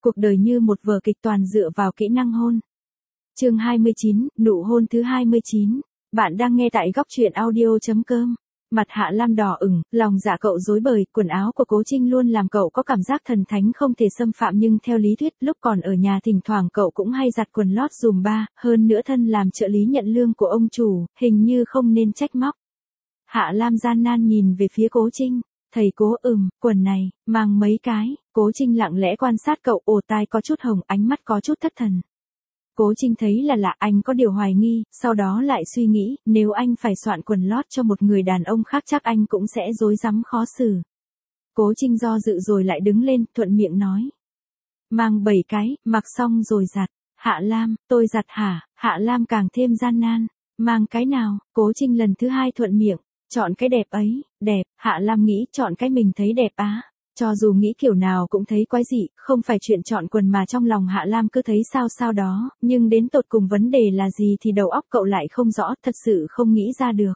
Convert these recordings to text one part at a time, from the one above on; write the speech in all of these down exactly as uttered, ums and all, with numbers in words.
Cuộc đời như một vở kịch toàn dựa vào kỹ năng hôn. Chương hai mươi chín, nụ hôn thứ hai mươi chín. Bạn đang nghe tại góc truyện audio chấm com. Mặt Hạ Lam đỏ ửng, lòng dạ cậu rối bời, quần áo của Cố Trinh luôn làm cậu có cảm giác thần thánh không thể xâm phạm, nhưng theo lý thuyết, lúc còn ở nhà thỉnh thoảng cậu cũng hay giặt quần lót dùm ba, hơn nữa thân làm trợ lý nhận lương của ông chủ, hình như không nên trách móc. Hạ Lam gian nan nhìn về phía Cố Trinh, thầy Cố ừm, quần này, mang mấy cái, Cố Trinh lặng lẽ quan sát cậu, ồ tai có chút hồng, ánh mắt có chút thất thần. Cố Trinh thấy là lạ, anh có điều hoài nghi, sau đó lại suy nghĩ, nếu anh phải soạn quần lót cho một người đàn ông khác chắc anh cũng sẽ rối rắm khó xử. Cố Trinh do dự rồi lại đứng lên, thuận miệng nói. Mang bảy cái, mặc xong rồi giặt. Hạ Lam, tôi giặt hả? Hạ Lam càng thêm gian nan. Mang cái nào? Cố Trinh lần thứ hai thuận miệng. Chọn cái đẹp ấy, đẹp. Hạ Lam nghĩ chọn cái mình thấy đẹp á. Cho dù nghĩ kiểu nào cũng thấy quái dị, không phải chuyện chọn quần mà trong lòng Hạ Lam cứ thấy sao sao đó, nhưng đến tột cùng vấn đề là gì thì đầu óc cậu lại không rõ, thật sự không nghĩ ra được.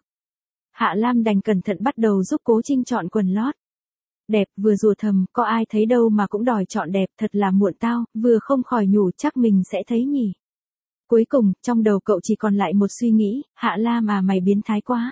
Hạ Lam đành cẩn thận bắt đầu giúp Cố Trinh chọn quần lót. Đẹp, vừa rủa thầm, có ai thấy đâu mà cũng đòi chọn đẹp, thật là muộn tao, vừa không khỏi nhủ chắc mình sẽ thấy nhỉ. Cuối cùng, trong đầu cậu chỉ còn lại một suy nghĩ, Hạ Lam à mày biến thái quá.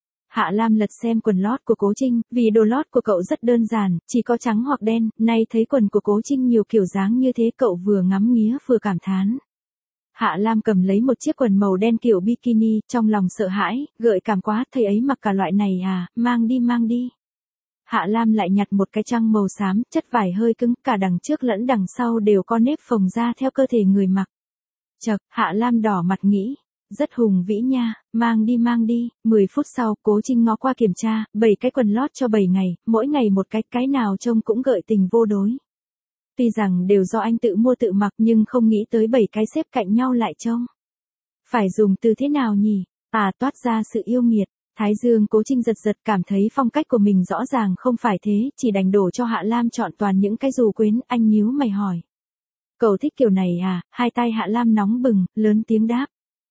Hạ Lam lật xem quần lót của Cố Trinh, vì đồ lót của cậu rất đơn giản, chỉ có trắng hoặc đen, nay thấy quần của Cố Trinh nhiều kiểu dáng như thế cậu vừa ngắm nghía vừa cảm thán. Hạ Lam cầm lấy một chiếc quần màu đen kiểu bikini, trong lòng sợ hãi, gợi cảm quá, thầy ấy mặc cả loại này à, mang đi mang đi. Hạ Lam lại nhặt một cái trăng màu xám, chất vải hơi cứng, cả đằng trước lẫn đằng sau đều có nếp phồng ra theo cơ thể người mặc. Chậc, Hạ Lam đỏ mặt nghĩ. Rất hùng vĩ nha, mang đi mang đi. Mười phút sau, Cố Trinh ngó qua kiểm tra, bảy cái quần lót cho bảy ngày, mỗi ngày một cái, cái nào trông cũng gợi tình vô đối. Tuy rằng đều do anh tự mua tự mặc nhưng không nghĩ tới bảy cái xếp cạnh nhau lại trông. Phải dùng từ thế nào nhỉ? À, toát ra sự yêu nghiệt. Thái dương Cố Trinh giật giật, cảm thấy phong cách của mình rõ ràng không phải thế, chỉ đành đổ cho Hạ Lam chọn toàn những cái dù quyến, anh nhíu mày hỏi. Cậu thích kiểu này à? Hai tay Hạ Lam nóng bừng, lớn tiếng đáp.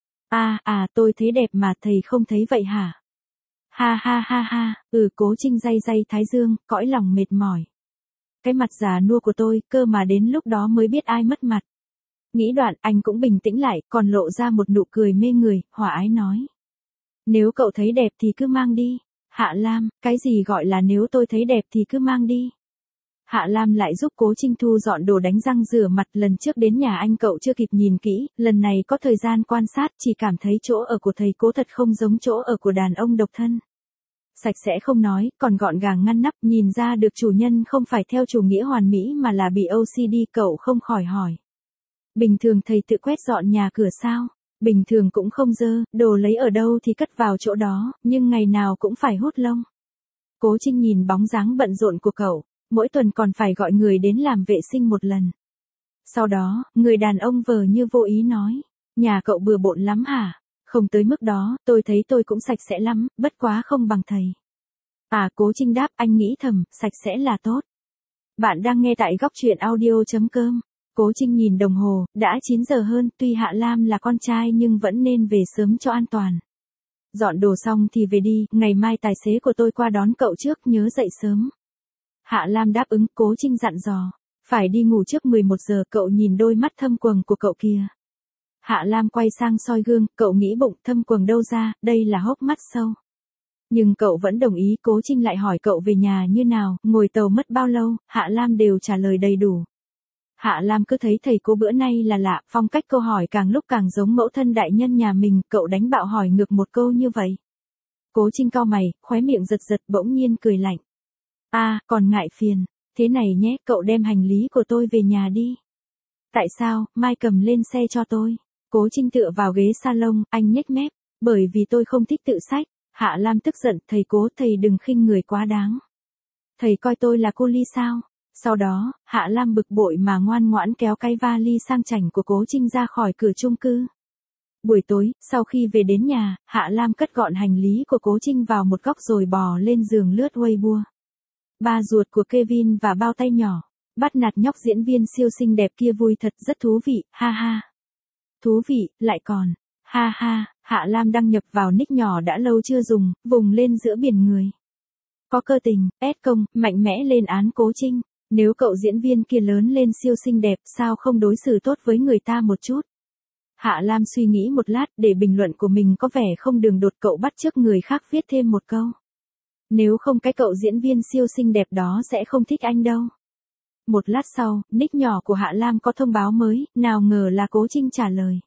À, à, tôi thấy đẹp mà thầy không thấy vậy hả? Ha ha ha ha, ừ Cố Trinh day day thái dương, cõi lòng mệt mỏi. Cái mặt già nua của tôi, cơ mà đến lúc đó mới biết ai mất mặt. Nghĩ đoạn, anh cũng bình tĩnh lại, còn lộ ra một nụ cười mê người, hòa ái nói. Nếu cậu thấy đẹp thì cứ mang đi. Hạ Lam, cái gì gọi là nếu tôi thấy đẹp thì cứ mang đi? Hạ Lam lại giúp Cố Trinh thu dọn đồ đánh răng rửa mặt, lần trước đến nhà anh cậu chưa kịp nhìn kỹ, lần này có thời gian quan sát, chỉ cảm thấy chỗ ở của thầy Cố thật không giống chỗ ở của đàn ông độc thân. Sạch sẽ không nói, còn gọn gàng ngăn nắp, nhìn ra được chủ nhân không phải theo chủ nghĩa hoàn mỹ mà là bị ô xê đê, cậu không khỏi hỏi. Bình thường thầy tự quét dọn nhà cửa sao? Bình thường cũng không dơ, đồ lấy ở đâu thì cất vào chỗ đó, nhưng ngày nào cũng phải hút lông. Cố Trinh nhìn bóng dáng bận rộn của cậu. Mỗi tuần còn phải gọi người đến làm vệ sinh một lần. Sau đó, người đàn ông vờ như vô ý nói. Nhà cậu bừa bộn lắm hả? Không tới mức đó, tôi thấy tôi cũng sạch sẽ lắm, bất quá không bằng thầy. À, Cố Trinh đáp, anh nghĩ thầm, sạch sẽ là tốt. Bạn đang nghe tại góc truyện audio chấm com. Cố Trinh nhìn đồng hồ, đã chín giờ hơn, tuy Hạ Lam là con trai nhưng vẫn nên về sớm cho an toàn. Dọn đồ xong thì về đi, ngày mai tài xế của tôi qua đón cậu trước, nhớ dậy sớm. Hạ Lam đáp ứng, Cố Trinh dặn dò. Phải đi ngủ trước mười một giờ, cậu nhìn đôi mắt thâm quầng của cậu kia. Hạ Lam quay sang soi gương, cậu nghĩ bụng, thâm quầng đâu ra, đây là hốc mắt sâu. Nhưng cậu vẫn đồng ý. Cố Trinh lại hỏi cậu về nhà như nào, ngồi tàu mất bao lâu, Hạ Lam đều trả lời đầy đủ. Hạ Lam cứ thấy thầy Cố bữa nay là lạ, phong cách câu hỏi càng lúc càng giống mẫu thân đại nhân nhà mình, cậu đánh bạo hỏi ngược một câu như vậy. Cố Trinh cau mày, khóe miệng giật giật, bỗng nhiên cười lạnh. À, còn ngại phiền. Thế này nhé, cậu đem hành lý của tôi về nhà đi. Tại sao, mai cầm lên xe cho tôi. Cố Trinh tựa vào ghế salon, anh nhếch mép. Bởi vì tôi không thích tự xách. Hạ Lam tức giận, thầy Cố, thầy đừng khinh người quá đáng. Thầy coi tôi là cô Ly sao? Sau đó, Hạ Lam bực bội mà ngoan ngoãn kéo cái vali sang chảnh của Cố Trinh ra khỏi cửa chung cư. Buổi tối, sau khi về đến nhà, Hạ Lam cất gọn hành lý của Cố Trinh vào một góc rồi bò lên giường lướt Weibo. Ba ruột của Kevin và bao tay nhỏ. Bắt nạt nhóc diễn viên siêu xinh đẹp kia vui thật, rất thú vị, ha ha. Thú vị, lại còn, ha ha. Hạ Lam đăng nhập vào nick nhỏ đã lâu chưa dùng, vùng lên giữa biển người. Có cơ tình, ét công, mạnh mẽ lên án Cố Trinh. Nếu cậu diễn viên kia lớn lên siêu xinh đẹp, sao không đối xử tốt với người ta một chút? Hạ Lam suy nghĩ một lát, để bình luận của mình có vẻ không đường đột, cậu bắt chước người khác viết thêm một câu. Nếu không cái cậu diễn viên siêu xinh đẹp đó sẽ không thích anh đâu. Một lát sau, nick nhỏ của Hạ Lam có thông báo mới, nào ngờ là Cố Trinh trả lời.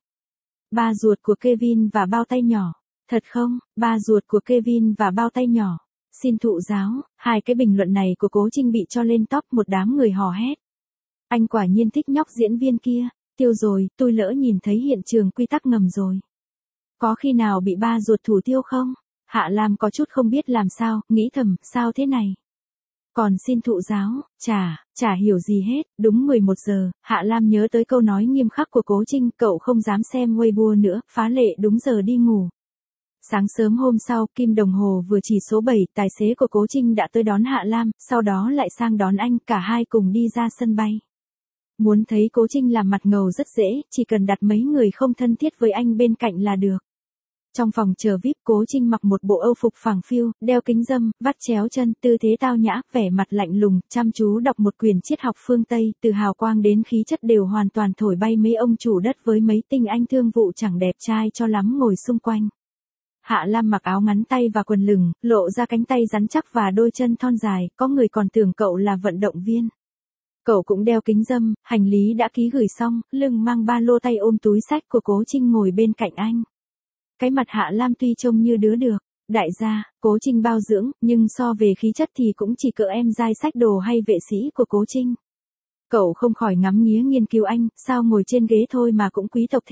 Ba ruột của Kevin và bao tay nhỏ. Thật không, ba ruột của Kevin và bao tay nhỏ. Xin thụ giáo, hai cái bình luận này của Cố Trinh bị cho lên top, một đám người hò hét. Anh quả nhiên thích nhóc diễn viên kia, tiêu rồi, tôi lỡ nhìn thấy hiện trường quy tắc ngầm rồi. Có khi nào bị ba ruột thủ tiêu không? Hạ Lam có chút không biết làm sao, nghĩ thầm, sao thế này? Còn xin thụ giáo, chả, chả hiểu gì hết, đúng mười một giờ, Hạ Lam nhớ tới câu nói nghiêm khắc của Cố Trinh, cậu không dám xem Weibo nữa, phá lệ đúng giờ đi ngủ. Sáng sớm hôm sau, kim đồng hồ vừa chỉ số bảy, tài xế của Cố Trinh đã tới đón Hạ Lam, sau đó lại sang đón anh, cả hai cùng đi ra sân bay. Muốn thấy Cố Trinh làm mặt ngầu rất dễ, chỉ cần đặt mấy người không thân thiết với anh bên cạnh là được. Trong phòng chờ vi ai pi, Cố Trinh mặc một bộ âu phục phẳng phiu, đeo kính râm, vắt chéo chân, tư thế tao nhã, vẻ mặt lạnh lùng, chăm chú đọc một quyển triết học phương Tây, từ hào quang đến khí chất đều hoàn toàn thổi bay mấy ông chủ đất với mấy tinh anh thương vụ chẳng đẹp trai cho lắm ngồi xung quanh. Hạ Lam mặc áo ngắn tay và quần lửng, lộ ra cánh tay rắn chắc và đôi chân thon dài, có người còn tưởng cậu là vận động viên. Cậu cũng đeo kính râm, hành lý đã ký gửi xong, lưng mang ba lô, tay ôm túi sách của Cố Trinh ngồi bên cạnh anh. Cái mặt Hạ Lam tuy trông như đứa được, đại gia, Cố Trinh bao dưỡng, nhưng so về khí chất thì cũng chỉ cỡ em giai sách đồ hay vệ sĩ của Cố Trinh. Cậu không khỏi ngắm nghía nghiên cứu anh, sao ngồi trên ghế thôi mà cũng quý tộc thế.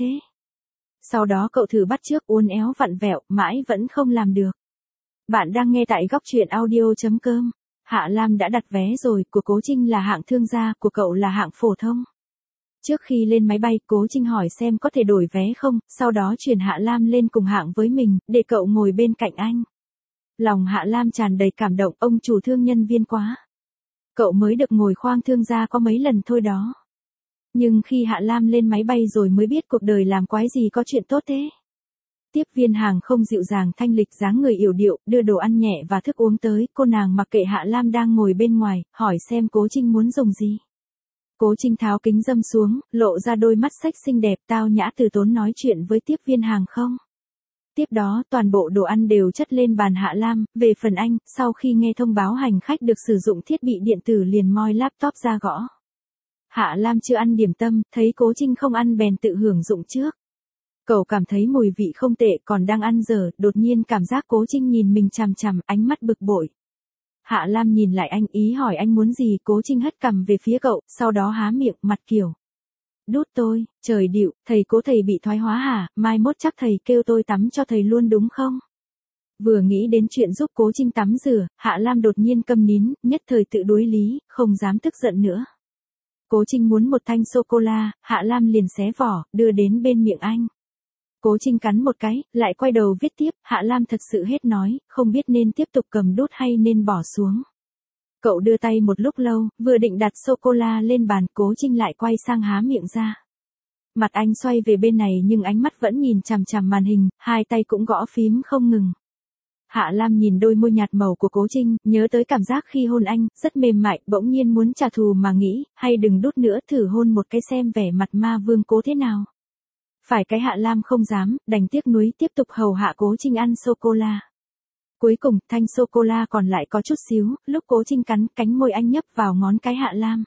Sau đó cậu thử bắt chước, uốn éo vặn vẹo, mãi vẫn không làm được. Bạn đang nghe tại góc truyện audio chấm com. Hạ Lam đã đặt vé rồi, của Cố Trinh là hạng thương gia, của cậu là hạng phổ thông. Trước khi lên máy bay, Cố Trinh hỏi xem có thể đổi vé không, sau đó chuyển Hạ Lam lên cùng hạng với mình, để cậu ngồi bên cạnh anh. Lòng Hạ Lam tràn đầy cảm động, ông chủ thương nhân viên quá. Cậu mới được ngồi khoang thương gia có mấy lần thôi đó. Nhưng khi Hạ Lam lên máy bay rồi mới biết cuộc đời làm quái gì có chuyện tốt thế. Tiếp viên hàng không dịu dàng thanh lịch, dáng người yểu điệu, đưa đồ ăn nhẹ và thức uống tới, cô nàng mặc kệ Hạ Lam đang ngồi bên ngoài, hỏi xem Cố Trinh muốn dùng gì. Cố Trinh tháo kính râm xuống, lộ ra đôi mắt sách xinh đẹp, tao nhã từ tốn nói chuyện với tiếp viên hàng không. Tiếp đó, toàn bộ đồ ăn đều chất lên bàn Hạ Lam, về phần anh, sau khi nghe thông báo hành khách được sử dụng thiết bị điện tử liền moi laptop ra gõ. Hạ Lam chưa ăn điểm tâm, thấy Cố Trinh không ăn bèn tự hưởng dụng trước. Cậu cảm thấy mùi vị không tệ, còn đang ăn dở, đột nhiên cảm giác Cố Trinh nhìn mình chằm chằm, ánh mắt bực bội. Hạ Lam nhìn lại anh, ý hỏi anh muốn gì, Cố Trinh hất cằm về phía cậu, sau đó há miệng, mặt kiểu. Đút tôi, trời điệu, thầy Cố thầy bị thoái hóa hả, mai mốt chắc thầy kêu tôi tắm cho thầy luôn đúng không? Vừa nghĩ đến chuyện giúp Cố Trinh tắm rửa, Hạ Lam đột nhiên câm nín, nhất thời tự đối lý, không dám tức giận nữa. Cố Trinh muốn một thanh sô-cô-la, Hạ Lam liền xé vỏ, đưa đến bên miệng anh. Cố Trinh cắn một cái, lại quay đầu viết tiếp, Hạ Lam thật sự hết nói, không biết nên tiếp tục cầm đút hay nên bỏ xuống. Cậu đưa tay một lúc lâu, vừa định đặt sô-cô-la lên bàn, Cố Trinh lại quay sang há miệng ra. Mặt anh xoay về bên này nhưng ánh mắt vẫn nhìn chằm chằm màn hình, hai tay cũng gõ phím không ngừng. Hạ Lam nhìn đôi môi nhạt màu của Cố Trinh, nhớ tới cảm giác khi hôn anh, rất mềm mại, bỗng nhiên muốn trả thù mà nghĩ, hay đừng đút nữa, thử hôn một cái xem vẻ mặt ma vương Cố thế nào. Phải cái Hạ Lam không dám, đành tiếc nuối tiếp tục hầu hạ Cố Trinh ăn sô-cô-la. Cuối cùng, thanh sô-cô-la còn lại có chút xíu, lúc Cố Trinh cắn, cánh môi anh nhấp vào ngón cái Hạ Lam.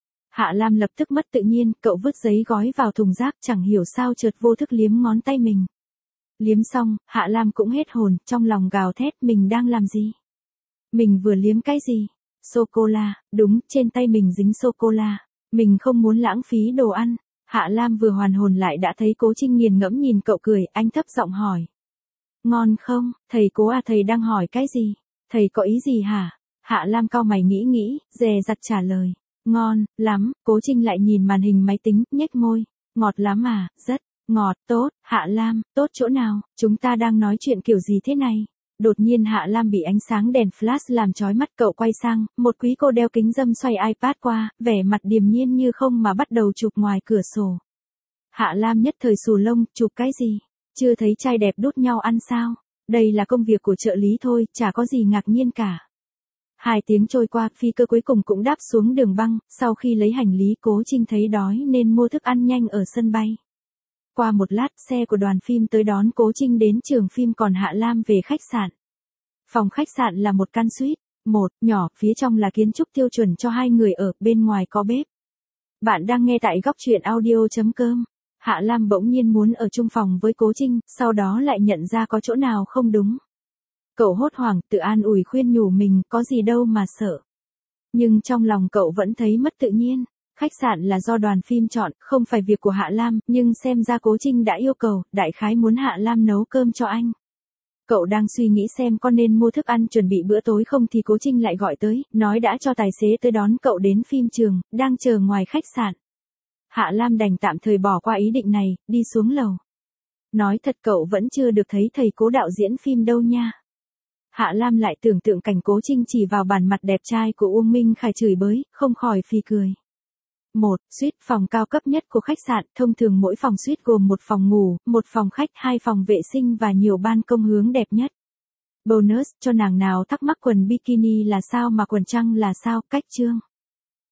Hạ Lam lập tức mất tự nhiên, cậu vứt giấy gói vào thùng rác, chẳng hiểu sao chợt vô thức liếm ngón tay mình. Liếm xong, Hạ Lam cũng hết hồn, trong lòng gào thét, mình đang làm gì? Mình vừa liếm cái gì? Sô-cô-la, đúng, trên tay mình dính sô-cô-la. Mình không muốn lãng phí đồ ăn. Hạ Lam vừa hoàn hồn lại đã thấy Cố Trinh nghiền ngẫm nhìn cậu cười, anh thấp giọng hỏi. Ngon không, thầy Cố à, thầy đang hỏi cái gì? Thầy có ý gì hả? Hạ Lam cau mày nghĩ nghĩ, dè dặt trả lời. Ngon, lắm, Cố Trinh lại nhìn màn hình máy tính, nhếch môi. Ngọt lắm à, rất, ngọt, tốt, Hạ Lam, tốt chỗ nào, chúng ta đang nói chuyện kiểu gì thế này? Đột nhiên Hạ Lam bị ánh sáng đèn flash làm chói mắt, cậu quay sang, một quý cô đeo kính râm xoay iPad qua, vẻ mặt điềm nhiên như không mà bắt đầu chụp ngoài cửa sổ. Hạ Lam nhất thời xù lông, chụp cái gì? Chưa thấy trai đẹp đút nhau ăn sao? Đây là công việc của trợ lý thôi, chả có gì ngạc nhiên cả. Hai tiếng trôi qua, phi cơ cuối cùng cũng đáp xuống đường băng, sau khi lấy hành lý Cố Trinh thấy đói nên mua thức ăn nhanh ở sân bay. Qua một lát, xe của đoàn phim tới đón Cố Trinh đến trường phim còn Hạ Lam về khách sạn. Phòng khách sạn là một căn suite, một, nhỏ, phía trong là kiến trúc tiêu chuẩn cho hai người ở, bên ngoài có bếp. Bạn đang nghe tại góc truyện audio chấm com. Hạ Lam bỗng nhiên muốn ở chung phòng với Cố Trinh, sau đó lại nhận ra có chỗ nào không đúng. Cậu hốt hoảng, tự an ủi khuyên nhủ mình, có gì đâu mà sợ. Nhưng trong lòng cậu vẫn thấy mất tự nhiên. Khách sạn là do đoàn phim chọn, không phải việc của Hạ Lam, nhưng xem ra Cố Trinh đã yêu cầu, đại khái muốn Hạ Lam nấu cơm cho anh. Cậu đang suy nghĩ xem có nên mua thức ăn chuẩn bị bữa tối không thì Cố Trinh lại gọi tới, nói đã cho tài xế tới đón cậu đến phim trường, đang chờ ngoài khách sạn. Hạ Lam đành tạm thời bỏ qua ý định này, đi xuống lầu. Nói thật cậu vẫn chưa được thấy thầy Cố đạo diễn phim đâu nha. Hạ Lam lại tưởng tượng cảnh Cố Trinh chỉ vào bản mặt đẹp trai của Uông Minh Khải chửi bới, không khỏi phì cười. Một, suite, phòng cao cấp nhất của khách sạn, thông thường mỗi phòng suite gồm một phòng ngủ, một phòng khách, hai phòng vệ sinh và nhiều ban công hướng đẹp nhất. Bonus, cho nàng nào thắc mắc quần bikini là sao mà quần trăng là sao, cách chương.